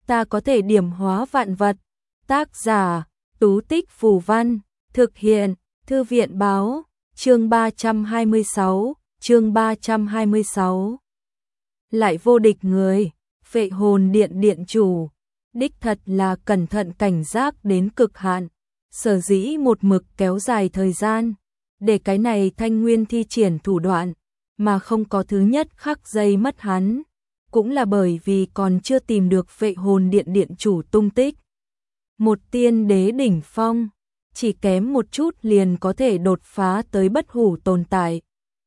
ta có thể điểm hóa vạn vật. Tác giả, Tú Tích Phù Văn, thực hiện, Thư viện Báo, chương 326. Lại vô địch người, Phệ Hồn Điện điện chủ, đích thật là cẩn thận cảnh giác đến cực hạn, sở dĩ một mực kéo dài thời gian, để cái này Thanh Nguyên thi triển thủ đoạn, mà không có thứ nhất khắc giây mất hắn, cũng là bởi vì còn chưa tìm được Phệ Hồn Điện điện chủ tung tích. Một tiên đế đỉnh phong, chỉ kém một chút liền có thể đột phá tới bất hủ tồn tại.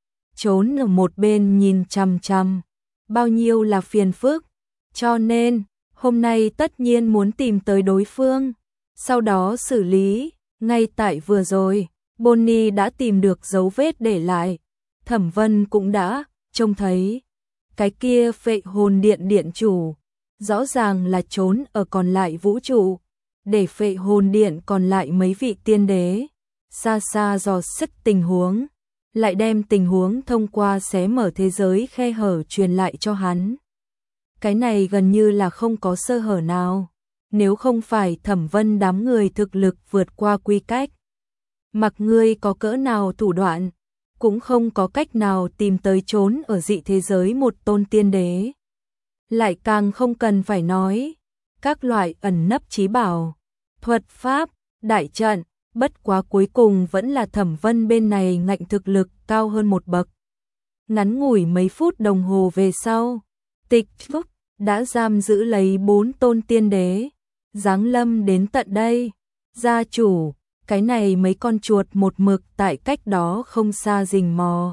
Trốn ở một bên nhìn chằm chằm, bao nhiêu là phiền phức, cho nên hôm nay tất nhiên muốn tìm tới đối phương, sau đó xử lý. Ngay tại vừa rồi, Bonnie đã tìm được dấu vết để lại, Thẩm Vân cũng đã trông thấy. Cái kia Phệ Hồn Điện điện chủ, rõ ràng là trốn ở còn lại vũ trụ, để Phệ Hồn Điện còn lại mấy vị tiên đế xa xa dò xét tình huống, lại đem tình huống thông qua xé mở thế giới khe hở truyền lại cho hắn. Cái này gần như là không có sơ hở nào, nếu không phải Thẩm Vân đám người thực lực vượt qua quy cách, mặc ngươi có cỡ nào thủ đoạn, cũng không có cách nào tìm tới trốn ở dị thế giới một tôn tiên đế. Lại càng không cần phải nói các loại ẩn nấp trí bảo, thuật pháp, đại trận, bất quá cuối cùng vẫn là Thẩm Vân bên này ngạnh thực lực cao hơn một bậc. Ngắn ngủi mấy phút đồng hồ về sau, Tịch Phúc đã giam giữ lấy 4 tôn tiên đế, giáng lâm đến tận đây. Gia chủ, cái này mấy con chuột một mực tại cách đó không xa rình mò,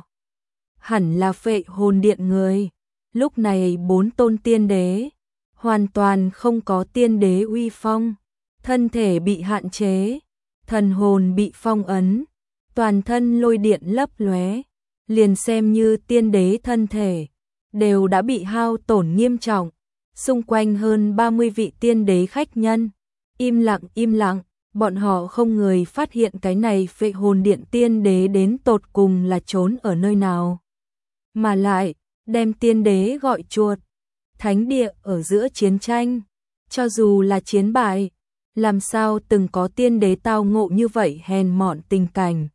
hẳn là Phệ Hồn Điện người. Lúc này 4 tôn tiên đế hoàn toàn không có tiên đế uy phong, thân thể bị hạn chế, thần hồn bị phong ấn, toàn thân lôi điện lấp lóe, liền xem như tiên đế thân thể đều đã bị hao tổn nghiêm trọng. Xung quanh hơn 30 vị tiên đế khách nhân im lặng, bọn họ không người phát hiện cái này Phệ Hồn Điện tiên đế đến tột cùng là trốn ở nơi nào, mà lại đem tiên đế gọi chuột. Thánh địa ở giữa chiến tranh, cho dù là chiến bại, làm sao từng có tiên đế tao ngộ như vậy hèn mọn tình cảnh.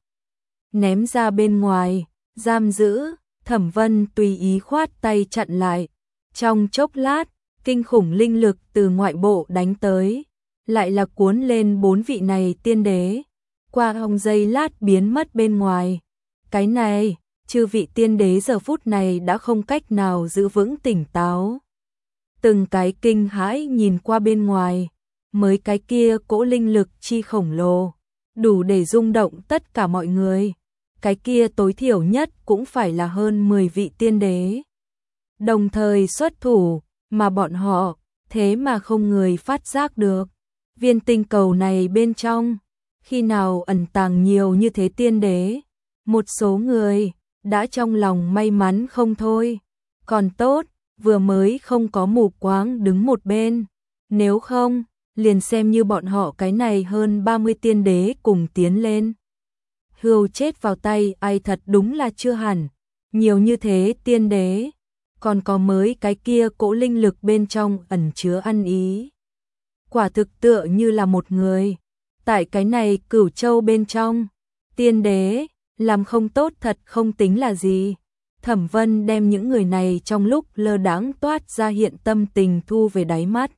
Ném ra bên ngoài, giam giữ. Thẩm Vân tùy ý khoát tay chặn lại. Trong chốc lát, kinh khủng linh lực từ ngoại bộ đánh tới, lại là cuốn lên 4 vị này tiên đế, qua hồng giây lát biến mất bên ngoài. Cái này, chư vị tiên đế giờ phút này đã không cách nào giữ vững tỉnh táo. Từng cái kinh hãi nhìn qua bên ngoài, mới cái kia cỗ linh lực chi khổng lồ, đủ để rung động tất cả mọi người. Cái kia tối thiểu nhất cũng phải là hơn 10 vị tiên đế đồng thời xuất thủ, mà bọn họ thế mà không người phát giác được. Viên tinh cầu này bên trong, khi nào ẩn tàng nhiều như thế tiên đế, một số người đã trong lòng may mắn không thôi. Còn tốt, vừa mới không có mù quáng đứng một bên, nếu không, liền xem như bọn họ cái này hơn 30 tiên đế cùng tiến lên, hươu chết vào tay ai thật đúng là chưa hẳn. Nhiều như thế tiên đế, còn có mới cái kia cỗ linh lực bên trong ẩn chứa ăn ý. Quả thực tựa như là một người. Tại cái này Cửu Châu bên trong, tiên đế, làm không tốt thật không tính là gì. Thẩm Vân đem những người này trong lúc lơ đãng toát ra hiện tâm tình thu về đáy mắt.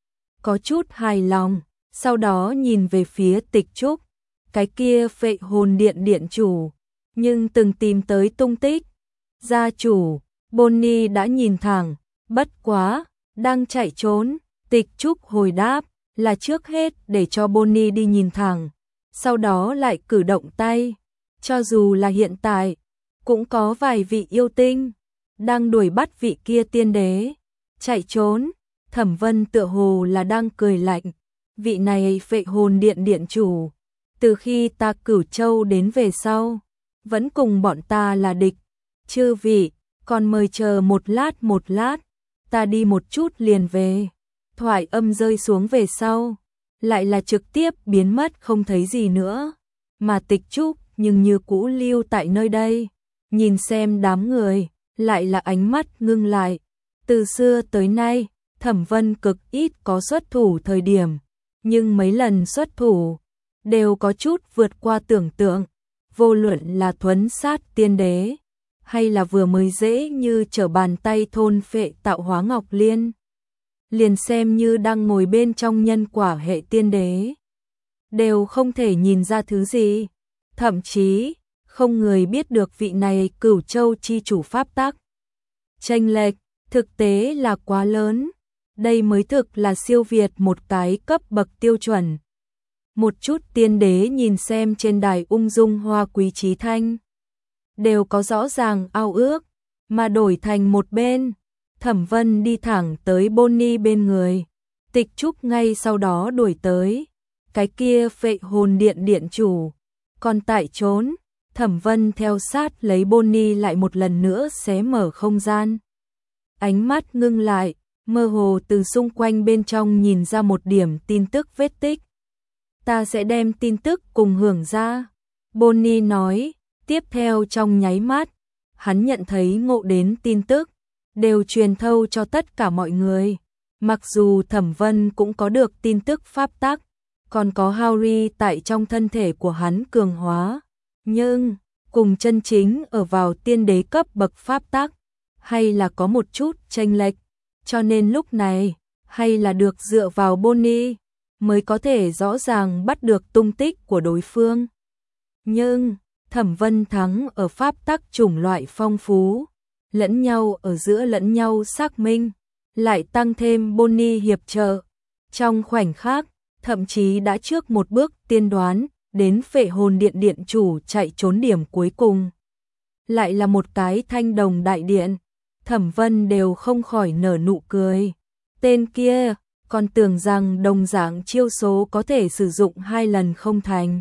Có chút hài lòng, sau đó nhìn về phía Tịch Trúc, cái kia Phệ Hồn Điện điện chủ, nhưng từng tìm tới tung tích. Gia chủ, Bonnie đã nhìn thẳng, bất quá, đang chạy trốn. Tịch Trúc hồi đáp, là trước hết để cho Bonnie đi nhìn thẳng, sau đó lại cử động tay. Cho dù là hiện tại, cũng có vài vị yêu tinh đang đuổi bắt vị kia tiên đế chạy trốn. Thẩm Vân tựa hồ là đang cười lạnh, vị này Phệ Hồn Điện điện chủ, từ khi ta Cửu Châu đến về sau, vẫn cùng bọn ta là địch. Chư vị, còn mời chờ một lát, ta đi một chút liền về. Thoại âm rơi xuống về sau, lại là trực tiếp biến mất không thấy gì nữa, mà Tịch Trúc nhưng như cũ lưu tại nơi đây, nhìn xem đám người, lại là ánh mắt ngưng lại. Từ xưa tới nay, Thẩm Vân cực ít có xuất thủ thời điểm, nhưng mấy lần xuất thủ đều có chút vượt qua tưởng tượng, vô luận là thuấn sát tiên đế, hay là vừa mới dễ như trở bàn tay thôn phệ tạo hóa ngọc liên. Liền xem như đang ngồi bên trong nhân quả hệ tiên đế, đều không thể nhìn ra thứ gì, thậm chí không người biết được vị này Cửu Châu chi chủ pháp tắc. Chênh lệch thực tế là quá lớn, đây mới thực là siêu việt một cái cấp bậc tiêu chuẩn. Một chút tiên đế nhìn xem trên đài ung dung hoa quý trí thanh, đều có rõ ràng ao ước, mà đổi thành một bên, Thẩm Vân đi thẳng tới Bonnie bên người, Tịch Trúc ngay sau đó đuổi tới, cái kia Phệ Hồn Điện điện chủ, còn tại trốn, Thẩm Vân theo sát lấy Bonnie lại một lần nữa xé mở không gian. Ánh mắt ngưng lại, mơ hồ từ xung quanh bên trong nhìn ra một điểm tin tức vết tích. Ta sẽ đem tin tức cùng hưởng ra, Bonnie nói, tiếp theo trong nháy mắt, hắn nhận thấy ngộ đến tin tức, đều truyền thâu cho tất cả mọi người. Mặc dù Thẩm Vân cũng có được tin tức pháp tắc, còn có Harry tại trong thân thể của hắn cường hóa, nhưng cùng chân chính ở vào tiên đế cấp bậc pháp tắc, hay là có một chút chênh lệch, cho nên lúc này, hay là được dựa vào Bonnie, mới có thể rõ ràng bắt được tung tích của đối phương. Nhưng, Thẩm Vân thắng ở pháp tắc chủng loại phong phú, lẫn nhau ở giữa lẫn nhau xác minh, lại tăng thêm Bonnie hiệp trợ. Trong khoảnh khắc, thậm chí đã trước một bước tiên đoán, đến Phệ Hồn Điện điện chủ chạy trốn điểm cuối cùng. Lại là một cái Thanh Đồng đại điện, Thẩm Vân đều không khỏi nở nụ cười. Tên kia, còn tưởng rằng đồng dạng chiêu số có thể sử dụng 2 lần không thành.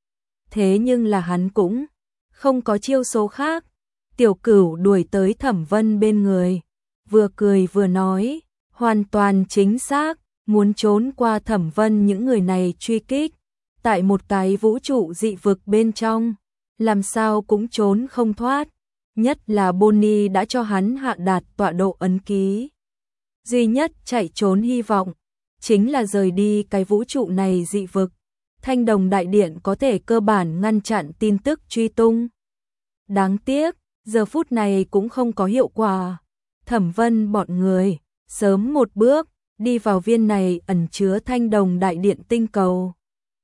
Thế nhưng là hắn cũng không có chiêu số khác. Tiểu Cửu đuổi tới Thẩm Vân bên người, vừa cười vừa nói, hoàn toàn chính xác, muốn trốn qua Thẩm Vân những người này truy kích, tại một cái vũ trụ dị vực bên trong, làm sao cũng trốn không thoát, nhất là Bonnie đã cho hắn hạ đạt tọa độ ấn ký. Duy nhất chạy trốn hy vọng, chính là rời đi cái vũ trụ này dị vực, Thanh Đồng Đại Điện có thể cơ bản ngăn chặn tin tức truy tung. Đáng tiếc, giờ phút này cũng không có hiệu quả. Thẩm Vân bọn người, sớm một bước, đi vào viên này ẩn chứa Thanh Đồng Đại Điện tinh cầu.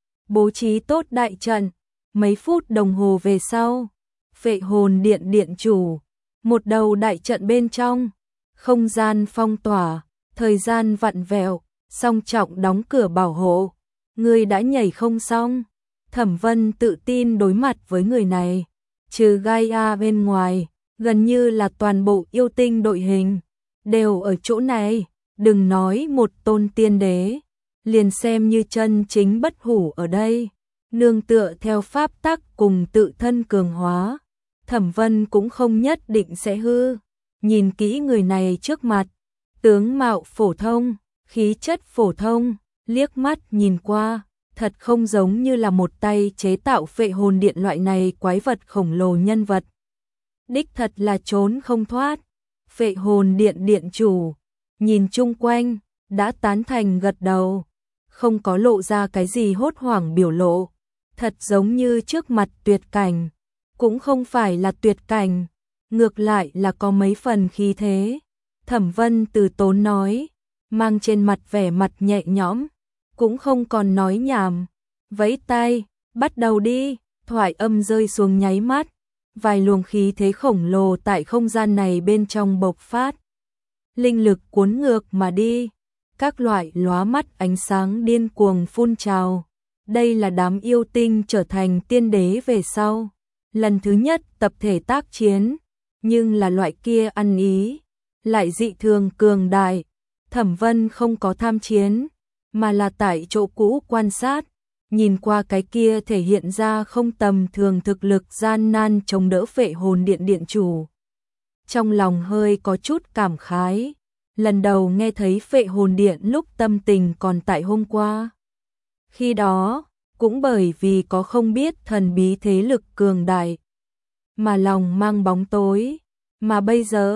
Bố trí tốt đại trận, mấy phút đồng hồ về sau, Phệ Hồn Điện điện chủ, một đầu đại trận bên trong, không gian phong tỏa, thời gian vặn vẹo, song trọng đóng cửa bảo hộ. Người đã nhảy không xong. Thẩm Vân tự tin đối mặt với người này. Trừ Gaia bên ngoài, gần như là toàn bộ yêu tinh đội hình, đều ở chỗ này, đừng nói một tôn tiên đế, liền xem như chân chính bất hủ ở đây, nương tựa theo pháp tắc cùng tự thân cường hóa, Thẩm Vân cũng không nhất định sẽ hư. Nhìn kỹ người này trước mặt, tướng mạo phổ thông, khí chất phổ thông, liếc mắt nhìn qua, thật không giống như là một tay chế tạo Phệ Hồn Điện loại này quái vật khổng lồ nhân vật. Đích thật là trốn không thoát. Phệ Hồn Điện điện chủ, nhìn chung quanh, đã tán thành gật đầu, không có lộ ra cái gì hốt hoảng biểu lộ, thật giống như trước mặt tuyệt cảnh, cũng không phải là tuyệt cảnh, ngược lại là có mấy phần khí thế. Thẩm Vân từ tốn nói, mang trên mặt vẻ mặt nhẹ nhõm, cũng không còn nói nhảm, vẫy tay, bắt đầu đi, thoại âm rơi xuống nháy mắt, vài luồng khí thế khổng lồ tại không gian này bên trong bộc phát. Linh lực cuốn ngược mà đi, các loại lóa mắt ánh sáng điên cuồng phun trào. Đây là đám yêu tinh trở thành tiên đế về sau, lần thứ nhất tập thể tác chiến, nhưng là loại kia ăn ý, lại dị thường cường đại. Thẩm Vân không có tham chiến, mà là tại chỗ cũ quan sát, nhìn qua cái kia thể hiện ra không tầm thường thực lực gian nan chống đỡ Phệ Hồn Điện điện chủ. Trong lòng hơi có chút cảm khái, lần đầu nghe thấy Phệ Hồn Điện lúc tâm tình còn tại hôm qua. Khi đó, cũng bởi vì có không biết thần bí thế lực cường đại, mà lòng mang bóng tối, mà bây giờ,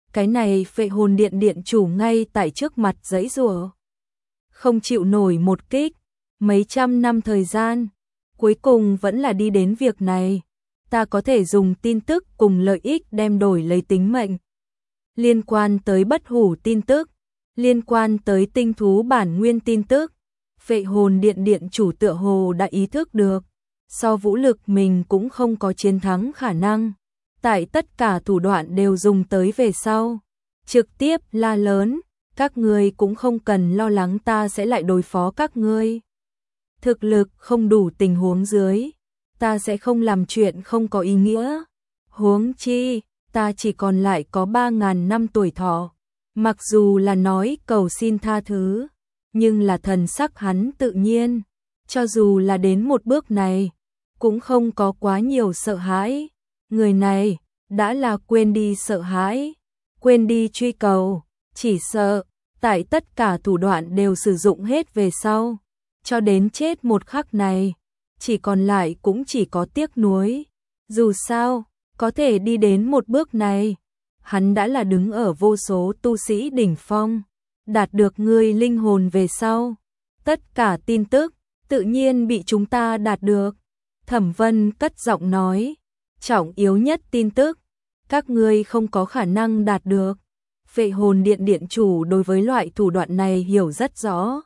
Cái này phệ hồn điện điện chủ ngay tại trước mặt giãy giụa, không chịu nổi một kích, mấy trăm năm thời gian, cuối cùng vẫn là đi đến việc này. Ta có thể dùng tin tức cùng lợi ích đem đổi lấy tính mệnh. Liên quan tới bất hủ tin tức, liên quan tới tinh thú bản nguyên tin tức, phệ hồn điện điện chủ tựa hồ đã ý thức được, so vũ lực mình cũng không có chiến thắng khả năng. Tại tất cả thủ đoạn đều dùng tới về sau, trực tiếp la lớn, các ngươi cũng không cần lo lắng ta sẽ lại đối phó các ngươi. Thực lực không đủ tình huống dưới, ta sẽ không làm chuyện không có ý nghĩa. Huống chi, ta chỉ còn lại có 3.000 năm tuổi thọ. Mặc dù là nói cầu xin tha thứ, nhưng là thần sắc hắn tự nhiên, cho dù là đến một bước này, cũng không có quá nhiều sợ hãi. Người này đã là quên đi sợ hãi, quên đi truy cầu, chỉ sợ tại tất cả thủ đoạn đều sử dụng hết về sau, cho đến chết một khắc này, chỉ còn lại cũng chỉ có tiếc nuối. Dù sao, có thể đi đến một bước này, hắn đã là đứng ở vô số tu sĩ đỉnh phong, đạt được ngươi linh hồn về sau, tất cả tin tức tự nhiên bị chúng ta đạt được. Thẩm Vân cất giọng nói, trọng yếu nhất tin tức, các ngươi không có khả năng đạt được. Phệ hồn điện điện chủ đối với loại thủ đoạn này hiểu rất rõ.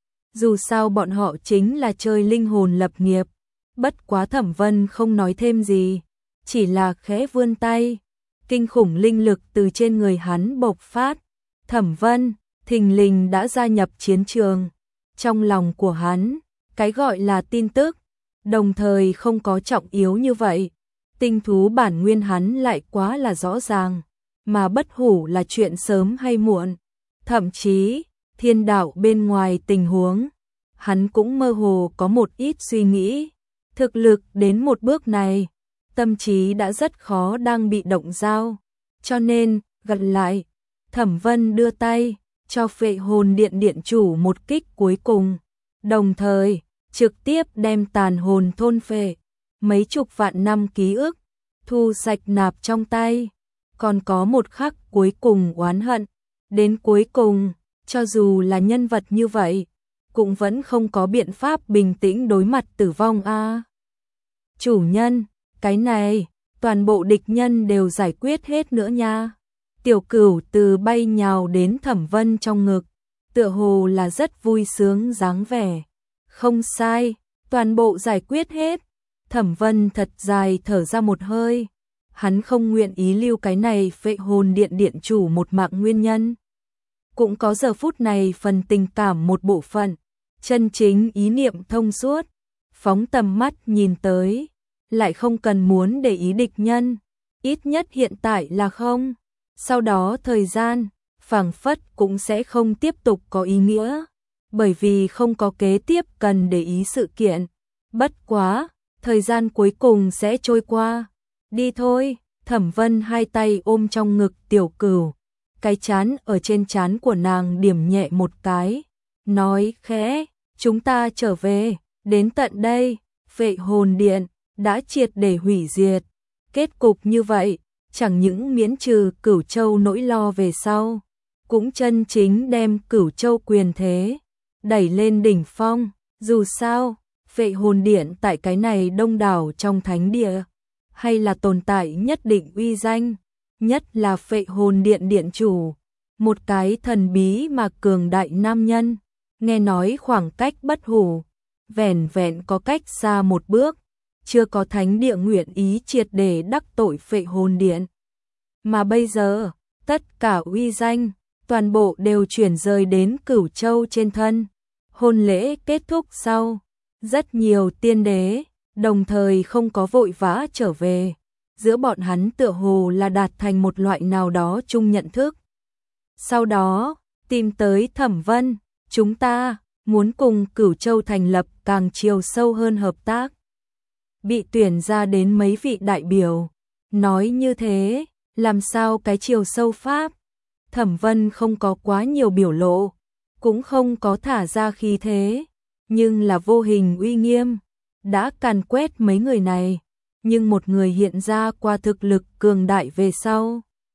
Dù sao bọn họ chính là chơi linh hồn lập nghiệp, bất quá Thẩm Vân không nói thêm gì, chỉ là khẽ vươn tay, kinh khủng linh lực từ trên người hắn bộc phát. Thẩm Vân thình lình đã gia nhập chiến trường. Trong lòng của hắn, cái gọi là tin tức, đồng thời không có trọng yếu như vậy. Tinh thú bản nguyên hắn lại quá là rõ ràng, mà bất hủ là chuyện sớm hay muộn. Thậm chí, thiên đạo bên ngoài tình huống, hắn cũng mơ hồ có một ít suy nghĩ. Thực lực đến một bước này, tâm trí đã rất khó đang bị động dao. Cho nên, gật lại, Thẩm Vân đưa tay, cho phệ hồn điện điện chủ một kích cuối cùng. Đồng thời, trực tiếp đem tàn hồn thôn phệ, mấy chục vạn năm ký ức, thu sạch nạp trong tay. Còn có một khắc cuối cùng oán hận. Đến cuối cùng, cho dù là nhân vật như vậy, cũng vẫn không có biện pháp bình tĩnh đối mặt tử vong a. Chủ nhân, cái này, toàn bộ địch nhân đều giải quyết hết nữa nha. Tiểu Cửu từ bay nhào đến Thẩm Vân trong ngực, tựa hồ là rất vui sướng dáng vẻ. Không sai, toàn bộ giải quyết hết. Thẩm Vân thật dài thở ra một hơi. Hắn không nguyện ý lưu cái này phệ hồn điện điện chủ một mạng nguyên nhân. Cũng có giờ phút này phần tình cảm một bộ phận, chân chính ý niệm thông suốt, phóng tầm mắt nhìn tới, lại không cần muốn để ý địch nhân, ít nhất hiện tại là không. Sau đó thời gian, phảng phất cũng sẽ không tiếp tục có ý nghĩa, bởi vì không có kế tiếp cần để ý sự kiện. Bất quá, thời gian cuối cùng sẽ trôi qua. Đi thôi, Thẩm Vân hai tay ôm trong ngực Tiểu Cửu, cái chán ở trên trán của nàng điểm nhẹ một cái, nói khẽ, chúng ta trở về, đến tận đây, phệ hồn điện đã triệt để hủy diệt. Kết cục như vậy, chẳng những miễn trừ Cửu Châu nỗi lo về sau, cũng chân chính đem Cửu Châu quyền thế đẩy lên đỉnh phong. Dù sao, phệ hồn điện tại cái này đông đảo trong thánh địa, hay là tồn tại nhất định uy danh, nhất là phệ hồn điện điện chủ, một cái thần bí mà cường đại nam nhân, nghe nói khoảng cách bất hủ, vẻn vẹn có cách xa một bước, chưa có thánh địa nguyện ý triệt để đắc tội phệ hồn điện. Mà bây giờ, tất cả uy danh, toàn bộ đều chuyển rời đến Cửu Châu trên thân. Hôn lễ kết thúc sau, rất nhiều tiên đế, đồng thời không có vội vã trở về. Giữa bọn hắn tựa hồ là đạt thành một loại nào đó chung nhận thức. Sau đó, tìm tới Thẩm Vân, chúng ta muốn cùng Cửu Châu thành lập càng chiều sâu hơn hợp tác. Bị tuyển ra đến mấy vị đại biểu, nói như thế, làm sao cái chiều sâu pháp? Thẩm Vân không có quá nhiều biểu lộ, cũng không có thả ra khí thế, nhưng là vô hình uy nghiêm, đã càn quét mấy người này, nhưng một người hiện ra qua thực lực cường đại về sau.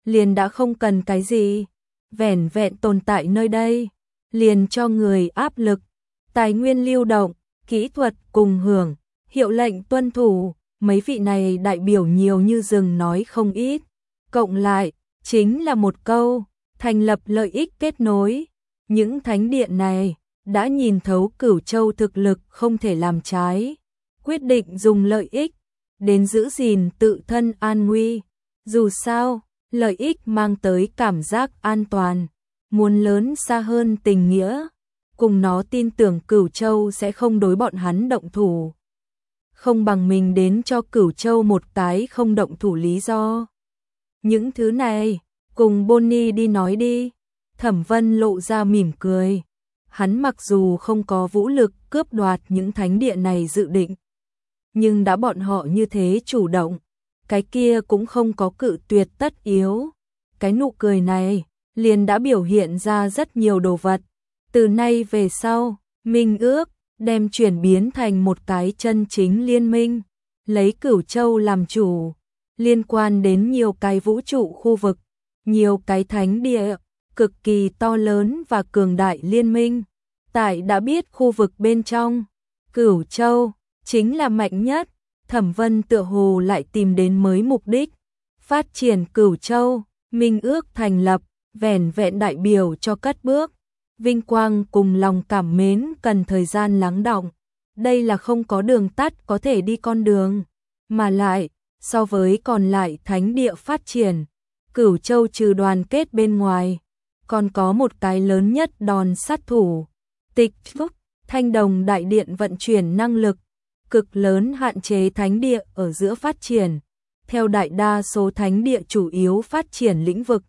liền đã không cần cái gì, vẻn vẹn tồn tại nơi đây, liền cho người áp lực, tài nguyên lưu động, kỹ thuật cùng hưởng, hiệu lệnh tuân thủ, mấy vị này đại biểu nhiều như rừng nói không ít, cộng lại, chính là một câu, thành lập lợi ích kết nối, những thánh điện này, đã nhìn thấu Cửu Châu thực lực không thể làm trái, quyết định dùng lợi ích, đến giữ gìn tự thân an nguy, dù sao, lợi ích mang tới cảm giác an toàn, muốn lớn xa hơn tình nghĩa, cùng nó tin tưởng Cửu Châu sẽ không đối bọn hắn động thủ. Không bằng mình đến cho Cửu Châu một cái không động thủ lý do. Những thứ này, cùng Bonnie đi nói đi. Thẩm Vân lộ ra mỉm cười. Hắn mặc dù không có vũ lực cướp đoạt những thánh địa này dự định, nhưng đã bọn họ như thế chủ động, cái kia cũng không có cự tuyệt tất yếu. Cái nụ cười này liền đã biểu hiện ra rất nhiều đồ vật. Từ nay về sau, minh ước đem chuyển biến thành một cái chân chính liên minh, lấy Cửu Châu làm chủ, liên quan đến nhiều cái vũ trụ khu vực, nhiều cái thánh địa, cực kỳ to lớn và cường đại liên minh. Tại đã biết khu vực bên trong, Cửu Châu chính là mạnh nhất. Thẩm Vân tựa hồ lại tìm đến mới mục đích, phát triển Cửu Châu, minh ước thành lập, vẻn vẹn đại biểu cho cất bước. Vinh quang cùng lòng cảm mến cần thời gian lắng đọng. Đây là không có đường tắt có thể đi con đường, mà lại, so với còn lại thánh địa phát triển, Cửu Châu trừ đoàn kết bên ngoài, còn có một cái lớn nhất đòn sát thủ. Tịch Phúc, Thanh Đồng Đại Điện vận chuyển năng lực, cực lớn hạn chế thánh địa ở giữa phát triển. Theo đại đa số thánh địa chủ yếu phát triển lĩnh vực,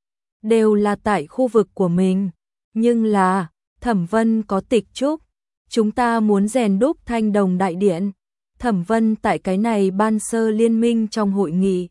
đều là tại khu vực của mình. Nhưng là, Thẩm Vân có Tịch Trúc, chúng ta muốn rèn đúc Thanh Đồng Đại Điện. Thẩm Vân tại cái này ban sơ liên minh trong hội nghị,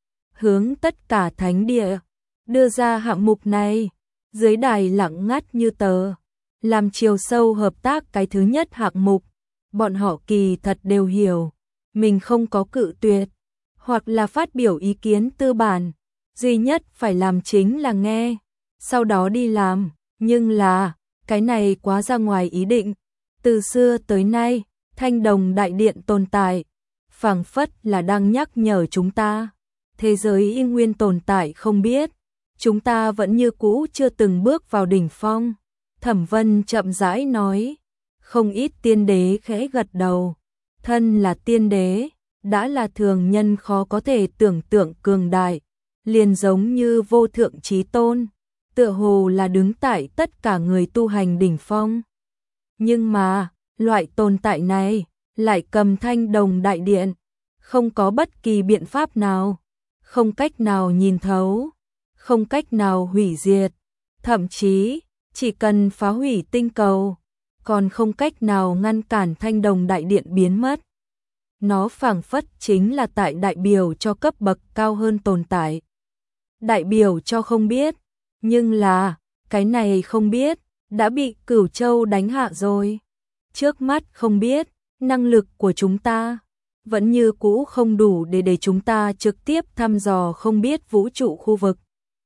hướng tất cả thánh địa, đưa ra hạng mục này, dưới đài lặng ngắt như tờ, làm chiều sâu hợp tác cái thứ nhất hạng mục. Bọn họ kỳ thật đều hiểu, mình không có cự tuyệt, hoặc là phát biểu ý kiến tư bản, duy nhất phải làm chính là nghe, sau đó đi làm. Nhưng là, cái này quá ra ngoài ý định. Từ xưa tới nay, Thanh Đồng Đại Điện tồn tại, phảng phất là đang nhắc nhở chúng ta. Thế giới y nguyên tồn tại không biết, chúng ta vẫn như cũ chưa từng bước vào đỉnh phong. Thẩm Vân chậm rãi nói, không ít tiên đế khẽ gật đầu. Thân là tiên đế, đã là thường nhân khó có thể tưởng tượng cường đại, liền giống như vô thượng chí tôn, tựa hồ là đứng tại tất cả người tu hành đỉnh phong. Nhưng mà, loại tồn tại này lại cầm Thanh Đồng Đại Điện, không có bất kỳ biện pháp nào, không cách nào nhìn thấu, không cách nào hủy diệt, thậm chí chỉ cần phá hủy tinh cầu, còn không cách nào ngăn cản Thanh Đồng Đại Điện biến mất. Nó phảng phất chính là tại đại biểu cho cấp bậc cao hơn tồn tại, đại biểu cho không biết. Nhưng là, cái này không biết, đã bị Cửu Châu đánh hạ rồi. Trước mắt không biết, năng lực của chúng ta vẫn như cũ không đủ để chúng ta trực tiếp thăm dò không biết vũ trụ khu vực.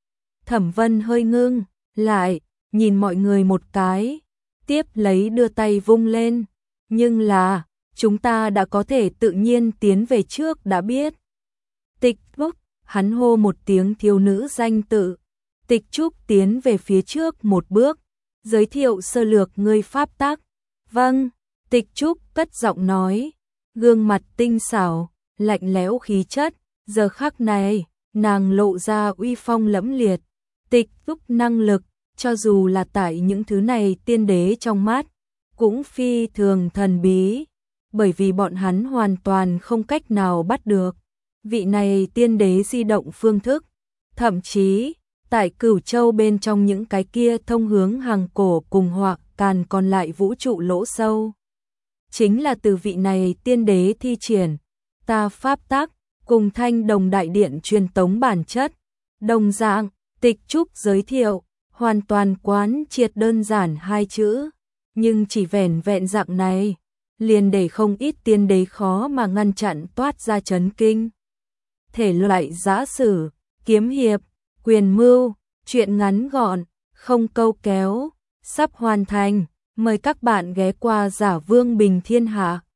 Thẩm Vân hơi ngưng, lại, nhìn mọi người một cái, tiếp lấy đưa tay vung lên. Nhưng là, chúng ta đã có thể tự nhiên tiến về trước đã biết. Tịch Trúc, hắn hô một tiếng thiếu nữ danh tự. Tịch Trúc tiến về phía trước một bước, giới thiệu sơ lược ngươi pháp tắc. Vâng, Tịch Trúc cất giọng nói, gương mặt tinh xảo, lạnh lẽo khí chất, giờ khắc này, nàng lộ ra uy phong lẫm liệt. Tịch Trúc năng lực, cho dù là tại những thứ này tiên đế trong mắt, cũng phi thường thần bí, bởi vì bọn hắn hoàn toàn không cách nào bắt được vị này tiên đế di động phương thức, thậm chí tại Cửu Châu bên trong những cái kia thông hướng hàng cổ cùng hoặc càn còn lại vũ trụ lỗ sâu, chính là từ vị này tiên đế thi triển. Ta pháp tắc cùng Thanh Đồng Đại Điện truyền tống bản chất đồng dạng. Tịch Trúc giới thiệu, hoàn toàn quán triệt đơn giản hai chữ, nhưng chỉ vẻn vẹn dạng này, liền để không ít tiên đế khó mà ngăn chặn toát ra chấn kinh. Thể loại giã sử, kiếm hiệp, Quyền mưu, chuyện ngắn gọn, không câu kéo, sắp hoàn thành. Mời các bạn ghé qua Giả Vương Bình Thiên Hạ.